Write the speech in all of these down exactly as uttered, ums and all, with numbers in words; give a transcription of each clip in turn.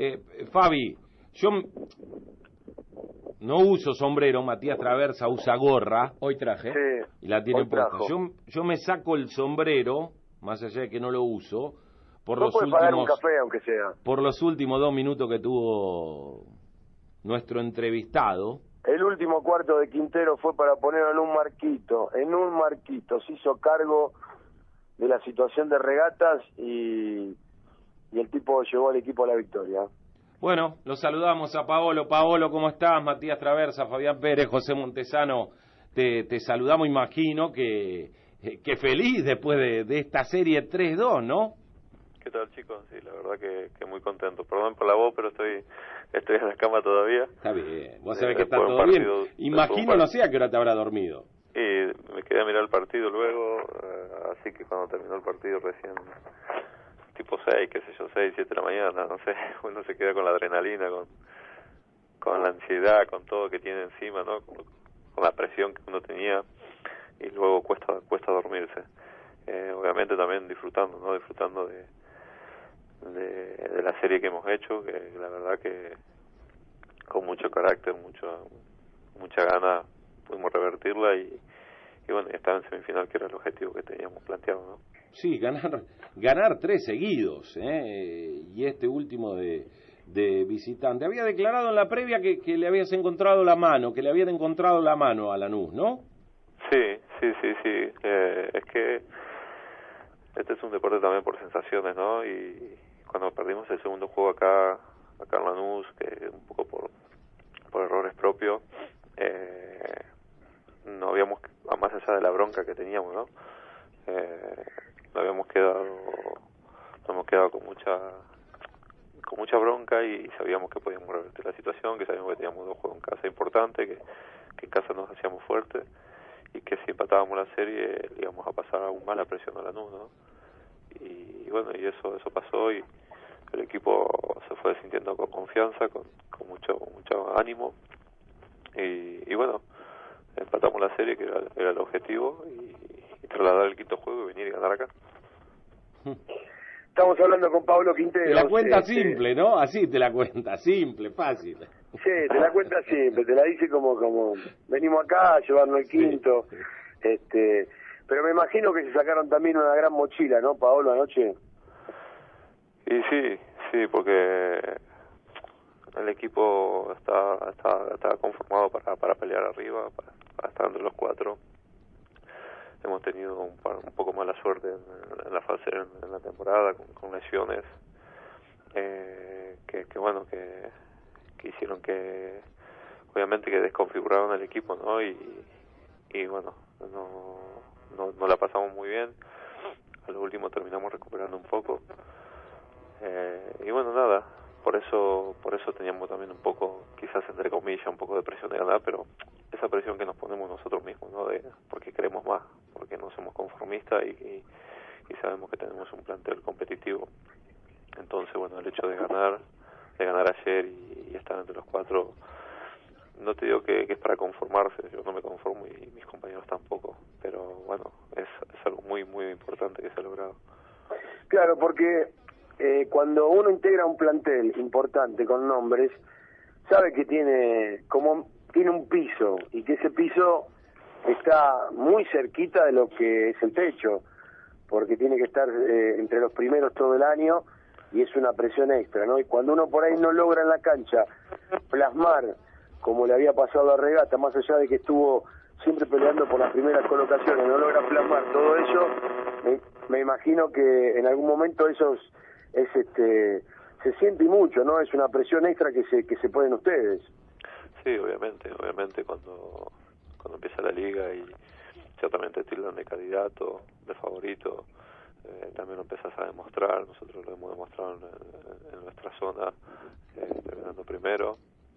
Eh, Fabi, yo no uso sombrero, Matías Traversa usa gorra, hoy traje, sí, y la tiene puesta. Trajo. Yo, yo me saco el sombrero, más allá de que no lo uso, por no los puede últimos pagar un café, aunque sea. por los últimos dos minutos que tuvo nuestro entrevistado. El último cuarto de Quintero fue para ponerlo en un marquito, en un marquito, se hizo cargo de la situación de regatas y, y el tipo llevó al equipo a la victoria. Bueno, los saludamos a Paolo. Paolo, ¿cómo estás? Matías Traversa, Fabián Pérez, José Montesano, te, te saludamos, imagino que, que feliz después de, de esta serie tres dos, ¿no? ¿Qué tal, chicos? Sí, la verdad que, que muy contento. Perdón por la voz, pero estoy estoy en la cama todavía. Está bien, vos sabés eh, que está todo partido, bien. Imagino, no sé a qué hora te habrá dormido. Y me quedé a mirar el partido luego, eh, así que cuando terminó el partido recién, tipo seis, qué sé yo, seis, siete de la mañana, no sé, uno se queda con la adrenalina, con con la ansiedad, con todo que tiene encima, ¿no? Con, con la presión que uno tenía, y luego cuesta cuesta dormirse. Eh, obviamente también disfrutando, ¿no? Disfrutando de De, de la serie que hemos hecho, que la verdad que con mucho carácter, mucho mucha gana pudimos revertirla y, y bueno, estar en semifinal, que era el objetivo que teníamos planteado, ¿no? Sí, ganar ganar tres seguidos, ¿eh? Y este último de, de visitante. Había declarado en la previa que, que le habías encontrado la mano, que le habían encontrado la mano a Lanús, ¿no? Sí, sí, sí, sí. Eh, es que este es un deporte también por sensaciones, ¿no? Y cuando perdimos el segundo juego acá, acá en Lanús, que un poco por, por errores propios, eh, no habíamos, más allá de la bronca que teníamos, ¿no? Eh, no habíamos quedado, nos hemos quedado con mucha, con mucha bronca y sabíamos que podíamos revertir la situación, que sabíamos que teníamos dos juegos en casa importantes, que, que en casa nos hacíamos fuertes y que si empatábamos la serie íbamos a pasar aún más la presión a Lanús, ¿no? Y, y bueno, y eso eso pasó y el equipo se fue sintiendo con confianza, con, con mucho mucho ánimo y, y bueno, empatamos la serie, que era, era el objetivo, y, y trasladar el quinto juego y venir y ganar acá. Estamos hablando con Pablo Quintero. Te la cuenta este, simple, ¿no? Así te la cuenta, simple, fácil. Sí, te la cuenta simple, te la dice como como venimos acá a llevarnos el quinto. Sí. este Pero me imagino que se sacaron también una gran mochila, ¿no, Paolo, anoche? Y sí, sí, porque el equipo está está, está conformado para para pelear arriba, para, para estar entre los cuatro. Hemos tenido un, par, un poco mala suerte en, en la fase en, en la temporada con, con lesiones eh, que, que bueno que, que hicieron que obviamente que desconfiguraron el equipo, ¿no? Y, y bueno, no, no no la pasamos muy bien. A lo último terminamos recuperando un poco. Eh, y bueno, nada, por eso por eso teníamos también un poco, quizás entre comillas, un poco de presión de ganar, pero esa presión que nos ponemos nosotros mismos, ¿no? De, porque queremos más, porque no somos conformistas y, y, y sabemos que tenemos un plantel competitivo. Entonces, bueno, el hecho de ganar, de ganar ayer y, y estar entre los cuatro, no te digo que, que es para conformarse, yo no me conformo y mis compañeros tampoco, pero bueno, es, es algo muy, muy importante que se ha logrado. Claro, porque eh, cuando uno integra un plantel importante con nombres, sabe que tiene como tiene un piso y que ese piso está muy cerquita de lo que es el techo, porque tiene que estar eh, entre los primeros todo el año y es una presión extra, ¿no? Y cuando uno por ahí no logra en la cancha plasmar, como le había pasado a Regata, más allá de que estuvo siempre peleando por las primeras colocaciones, no logra plasmar todo eso, me, me imagino que en algún momento eso es, es este se siente mucho, ¿no? Es una presión extra que se que se ponen ustedes. Sí, obviamente, obviamente cuando cuando empieza la liga y ciertamente tildan de candidato, de favorito, eh, también lo empezás a demostrar. Nosotros lo hemos demostrado en, en nuestra zona, eh, terminando primero.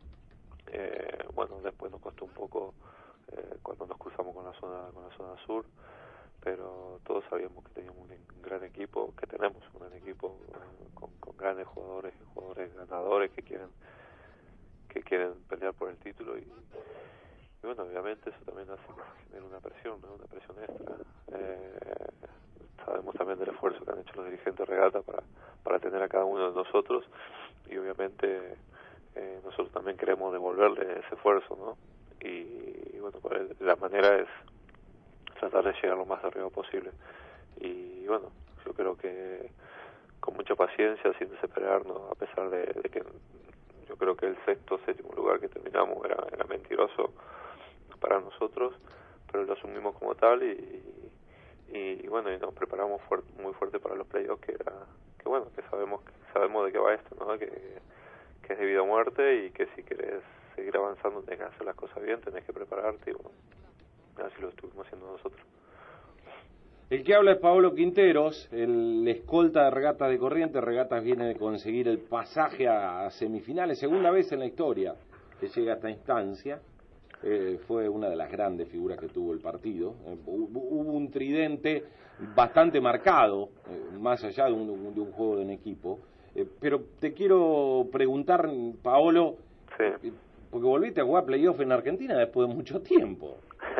Eh, bueno, después nos costó un poco eh, cuando nos cruzamos con la zona con la zona sur, pero todos sabíamos que teníamos un gran equipo, que tenemos un gran equipo eh, con, con grandes jugadores, jugadores ganadores que quieren que quieren pelear por el título y, y bueno, obviamente eso también hace que genere una presión, ¿no? Una presión extra. Eh, sabemos también del esfuerzo que han hecho los dirigentes de regata para, para tener a cada uno de nosotros, y obviamente eh, nosotros también queremos devolverle ese esfuerzo, ¿no? Y, y bueno, pues la manera es tratar de llegar lo más arriba posible. Y bueno, yo creo que con mucha paciencia, sin desesperarnos, a pesar de, de que yo creo que el sexto, séptimo lugar que terminamos era, era mentiroso para nosotros, pero lo asumimos como tal y, y, y bueno, y nos preparamos fuerte, muy fuerte para los playoffs, que era, que bueno, que sabemos que sabemos de qué va esto, ¿no? Que, que es de vida o muerte, y que si querés seguir avanzando tenés que hacer las cosas bien, tenés que prepararte, y bueno, así lo estuvimos haciendo nosotros. El que habla es Paolo Quinteros, el escolta de Regatas de Corrientes. Regatas viene de conseguir el pasaje a semifinales, segunda vez en la historia que llega a esta instancia. Eh, fue una de las grandes figuras que tuvo el partido. Eh, hubo un tridente bastante marcado, eh, más allá de un, de un juego de un equipo. Eh, pero te quiero preguntar, Paolo, sí. eh, porque volviste a jugar playoff en Argentina después de mucho tiempo.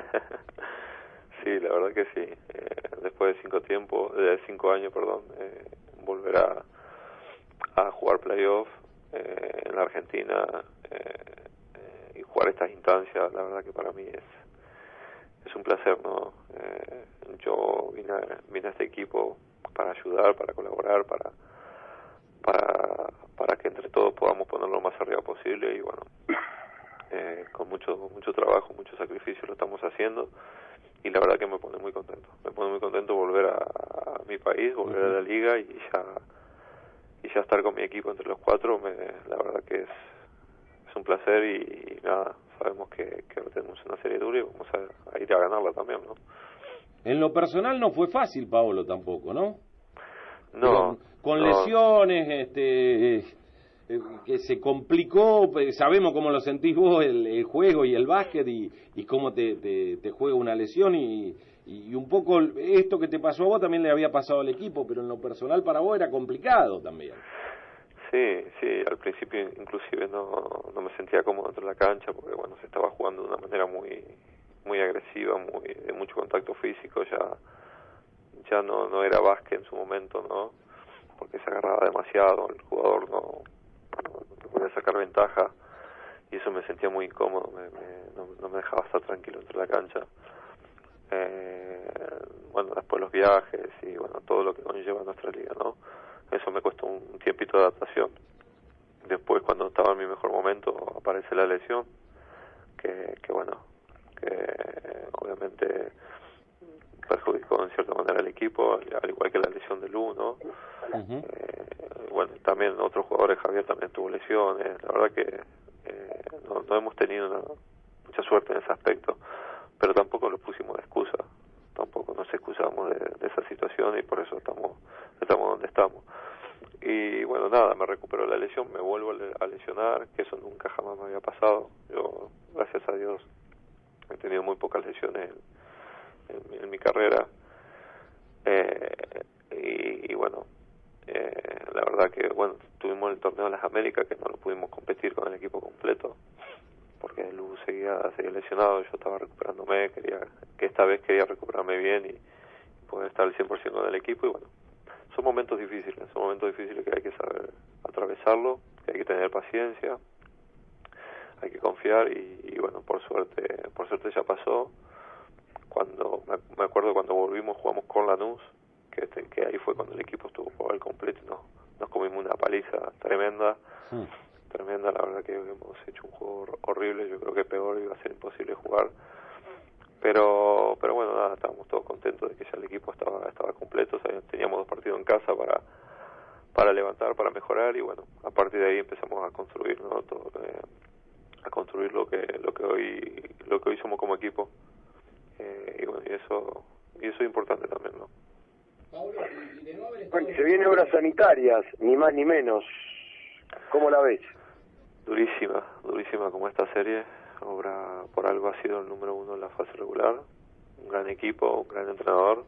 Sí, la verdad que sí. Eh, después de cinco tiempos, de cinco años, perdón, eh, volver a, a jugar playoff eh, en la Argentina eh, eh, y jugar estas instancias, la verdad que para mí es es un placer, ¿no? Eh, yo vine a, vine a este equipo para ayudar, para colaborar, para para para que entre todos podamos ponerlo lo más arriba posible, y bueno, eh, con mucho mucho trabajo, mucho sacrificio lo estamos haciendo. Y la verdad que me pone muy contento, me pone muy contento volver a, a mi país, volver uh-huh. a la liga y ya y ya estar con mi equipo entre los cuatro, me, la verdad que es, es un placer, y, y nada, sabemos que, que tenemos una serie dura y vamos a, a ir a ganarla también, ¿no? En lo personal no fue fácil, Paolo, tampoco, ¿no? No. Con, con no. lesiones, este... Eh, que se complicó, sabemos cómo lo sentís vos el, el juego y el básquet, y, y cómo te, te, te juega una lesión, y, y un poco esto que te pasó a vos también le había pasado al equipo, pero en lo personal para vos era complicado también. Sí, sí, al principio inclusive no, no me sentía cómodo dentro de la cancha, porque bueno, se estaba jugando de una manera muy muy agresiva, muy de mucho contacto físico, ya ya no no era básquet en su momento, ¿no? Porque se agarraba demasiado, el jugador no no podía sacar ventaja, y eso me sentía muy incómodo, me, me, no, no me dejaba estar tranquilo dentro de la cancha. Eh, bueno, después los viajes y bueno, todo lo que conlleva nuestra liga, ¿no? Eso me costó un tiempito de adaptación. Después, cuando estaba en mi mejor momento, aparece la lesión, que, que bueno, que obviamente perjudicó en cierta manera al equipo, al igual que la lesión de Lu, ¿no? Uh-huh. Eh, bueno, también otros jugadores, Javier también tuvo lesiones, la verdad que eh, no, no hemos tenido una, mucha suerte en ese aspecto, pero tampoco lo pusimos de excusa, tampoco nos excusamos de, de esa situación, y por eso estamos estamos donde estamos. Y bueno, nada, me recupero la lesión, me vuelvo a lesionar, que eso nunca jamás me había pasado. Yo, gracias a Dios, he tenido muy pocas lesiones en, en, en mi carrera, eh, y, y bueno, eh, la verdad que bueno, tuvimos el torneo de las Américas, que no lo pudimos competir con el equipo completo porque Lu seguía, seguía lesionado, yo estaba recuperándome, quería que esta vez quería recuperarme bien y poder estar al cien por ciento con el equipo, y bueno, son momentos difíciles, son momentos difíciles que hay que saber atravesarlo, que hay que tener paciencia, hay que confiar, y, y bueno, por suerte por suerte ya pasó. Cuando me, me acuerdo cuando volvimos, jugamos con Lanús, que, este, que ahí fue cuando el equipo estuvo por el completo, ¿no? Nos comimos una paliza tremenda, sí. tremenda, la verdad que hemos hecho un juego horrible, yo creo que peor iba a ser imposible jugar, pero pero bueno, nada, estábamos todos contentos de que ya el equipo estaba estaba completo, o sea, teníamos dos partidos en casa para para levantar, para mejorar, y bueno, a partir de ahí empezamos a construir, ¿no? Todo, eh, a construir lo que lo que hoy lo que hoy somos como equipo, eh, y bueno, y eso y eso es importante también, ¿no? Bueno, se vienen obras sanitarias, ni más ni menos. ¿Cómo la ves? Durísima, durísima como esta serie. Obra por algo ha sido el número uno en la fase regular. Un gran equipo, un gran entrenador.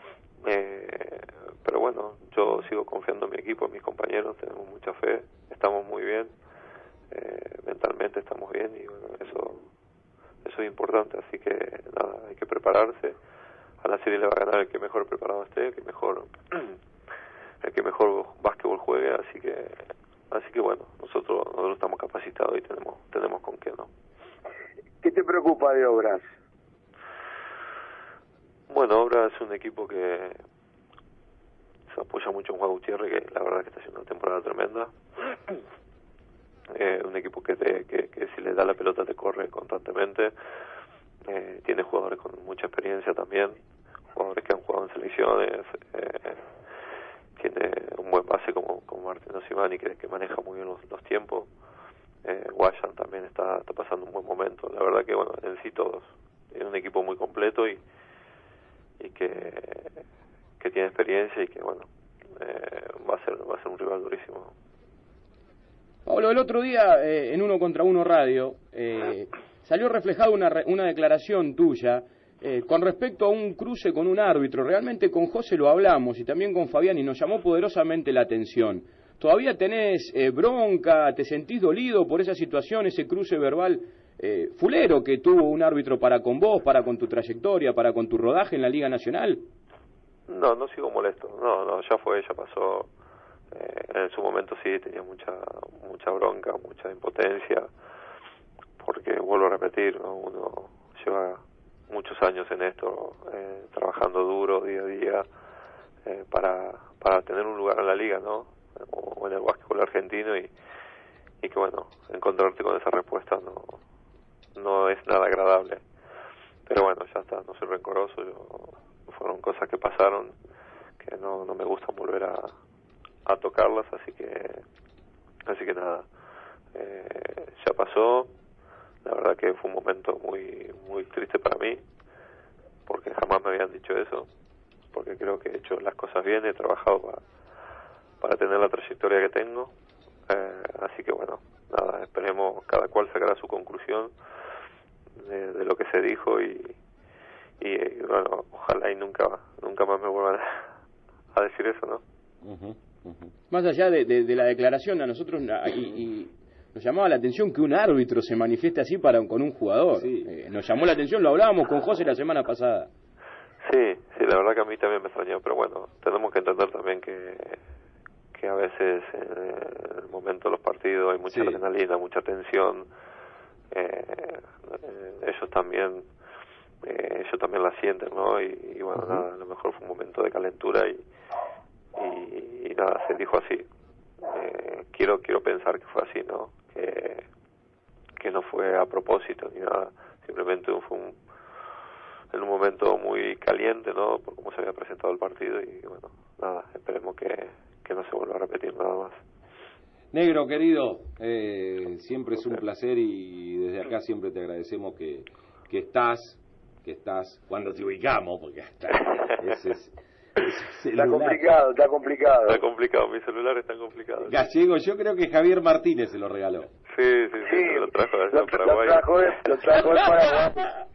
Eh, pero bueno, yo sigo confiando en mi equipo, en mis compañeros, tenemos mucha fe, estamos muy bien, eh, mentalmente estamos bien, y bueno, eso eso eso es importante, así que nada, hay que prepararse. A la serie le va a ganar el que mejor preparado esté, el que mejor el que mejor básquetbol juegue, así que así que bueno, nosotros nosotros estamos capacitados y tenemos tenemos con qué, ¿no? ¿Qué te preocupa de Obras? Bueno, Obras es un equipo que se apoya mucho en Juan Gutiérrez, que la verdad que está haciendo una temporada tremenda. Eh, un equipo que, te, que, que si le da la pelota te corre constantemente. Eh, tiene jugadores con mucha experiencia también, jugadores que han jugado en selecciones. Eh, tiene un buen base como, como Martín Osimani, que, que maneja muy bien los, los tiempos. Eh, Guayan también está, está pasando un buen momento. La verdad que, bueno, en sí todos. Es un equipo muy completo y, y que, que tiene experiencia y que, bueno, eh, va a ser va a ser un rival durísimo. Pablo, el otro día eh, en Uno contra Uno Radio eh, salió reflejada una, una declaración tuya eh, con respecto a un cruce con un árbitro. Realmente con José lo hablamos y también con Fabián y nos llamó poderosamente la atención. ¿Todavía tenés eh, bronca, te sentís dolido por esa situación, ese cruce verbal eh, fulero que tuvo un árbitro para con vos, para con tu trayectoria, para con tu rodaje en la Liga Nacional? No, no sigo molesto. No, no, ya fue, ya pasó. Eh, en su momento sí tenía mucha mucha bronca, mucha impotencia, porque vuelvo a repetir, ¿no? Uno lleva muchos años en esto, eh, trabajando duro día a día eh, para para tener un lugar en la liga, ¿no? O en el básquetbol argentino y, y que bueno, encontrarte con esa respuesta no no es nada agradable. Pero bueno, ya está, no soy rencoroso, yo, fueron cosas que pasaron que no no me gusta volver a a tocarlas, así que así que nada, eh, ya pasó. La verdad que fue un momento muy muy triste para mí, porque jamás me habían dicho eso, porque creo que he hecho las cosas bien, he trabajado para, para tener la trayectoria que tengo, eh, así que bueno, nada, esperemos, cada cual sacará su conclusión de, de lo que se dijo y, y bueno, ojalá y nunca nunca más me vuelvan a, a decir eso, ¿no? Uh-huh. Más allá de, de, de la declaración, a nosotros y, y nos llamaba la atención que un árbitro se manifieste así para con un jugador. Sí. Eh, nos llamó la atención, lo hablábamos con José la semana pasada. Sí, sí, la verdad que a mí también me extrañó, pero bueno, tenemos que entender también que que a veces en el momento de los partidos hay mucha sí. adrenalina, mucha tensión. Eh, ellos también eh, ellos también la sienten, ¿no? Y, y bueno, uh-huh. nada, a lo mejor fue un momento de calentura y Y, y nada, se dijo así. Eh, quiero quiero pensar que fue así, ¿no? Que, que no fue a propósito ni nada. Simplemente fue un, en un momento muy caliente, ¿no? Por cómo se había presentado el partido y bueno, nada, esperemos que, que no se vuelva a repetir nada más. Negro, querido, eh, siempre es un placer y desde acá siempre te agradecemos que, que estás, que estás, cuando te ubicamos, porque hasta ese es... Está complicado, está complicado. Está complicado, mi celular está complicado. Gallego, yo creo que Javier Martínez se lo regaló. Sí, sí, sí, sí lo trajo de allá lo, Paraguay. Lo trajo de, lo trajo de Paraguay.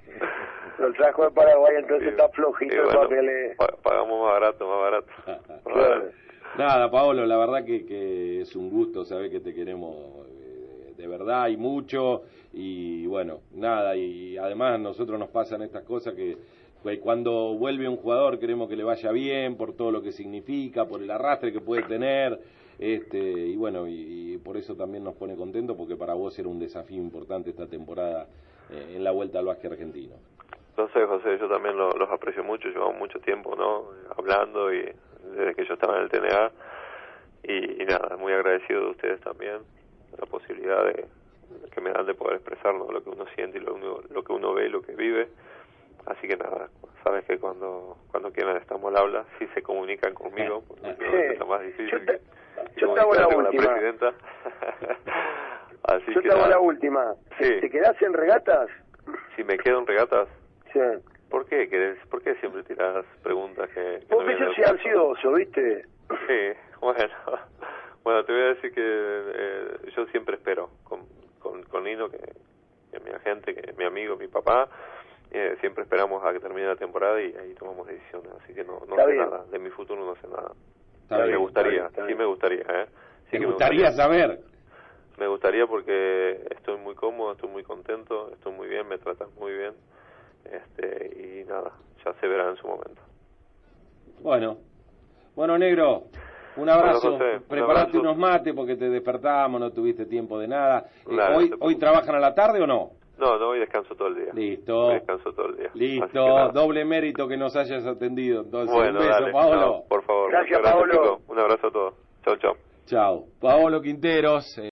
Lo trajo de Paraguay, entonces sí, está flojito el bueno, papel. Eh. Pagamos más barato, más barato. Más claro. barato. Nada, Paolo, la verdad que, que es un gusto saber que te queremos eh, de verdad y mucho. Y bueno, nada, y además a nosotros nos pasan estas cosas que... Cuando vuelve un jugador queremos que le vaya bien por todo lo que significa, por el arrastre que puede tener, este y bueno, y, y por eso también nos pone contentos, porque para vos era un desafío importante esta temporada eh, en la vuelta al básquet argentino. No sé, José, yo también lo, los aprecio mucho, llevamos mucho tiempo, ¿no? Hablando y desde que yo estaba en el T N A y, y nada, muy agradecido de ustedes también, la posibilidad de que me dan de poder expresar, ¿no? Lo que uno siente y lo, uno, lo que uno ve y lo que vive. Así que nada, sabes que cuando cuando quieran estamos al habla, si se comunican conmigo, porque sí. es lo más difícil. Yo te, que, yo te hago la última. La presidenta. Así yo que te hago nada. la última. Sí. ¿Te quedás en regatas? Si me quedo en regatas. Sí. ¿Por qué? ¿Por qué siempre tiras preguntas que, que porque no yo soy ansioso, ¿viste? Sí, bueno. Bueno, te voy a decir que eh, yo siempre espero con, con, con Nino, que, que es mi agente, que es mi amigo, mi papá. Eh, siempre esperamos a que termine la temporada y ahí tomamos decisiones, así que no, no sé bien. nada, de mi futuro no sé nada. Está me bien, gustaría, está bien, está bien. sí me gustaría, ¿eh? Sí ¿Te gustaría saber? me gustaría porque estoy muy cómodo, estoy muy contento, estoy muy bien, me tratan muy bien, este y nada, ya se verá en su momento. Bueno, bueno, negro, un abrazo. Bueno, José, Preparate un abrazo. unos mates porque te despertamos, no tuviste tiempo de nada. Claro, eh, hoy, no te ¿Hoy trabajan a la tarde o no? No, no, hoy descanso todo el día. Listo. Hoy descanso todo el día. Listo, doble mérito que nos hayas atendido. Entonces, bueno, un beso, dale. Paolo. No, por favor. Gracias, Muchas Paolo. chicos. Un abrazo a todos. Chau, chau. Chao. Paolo Quinteros.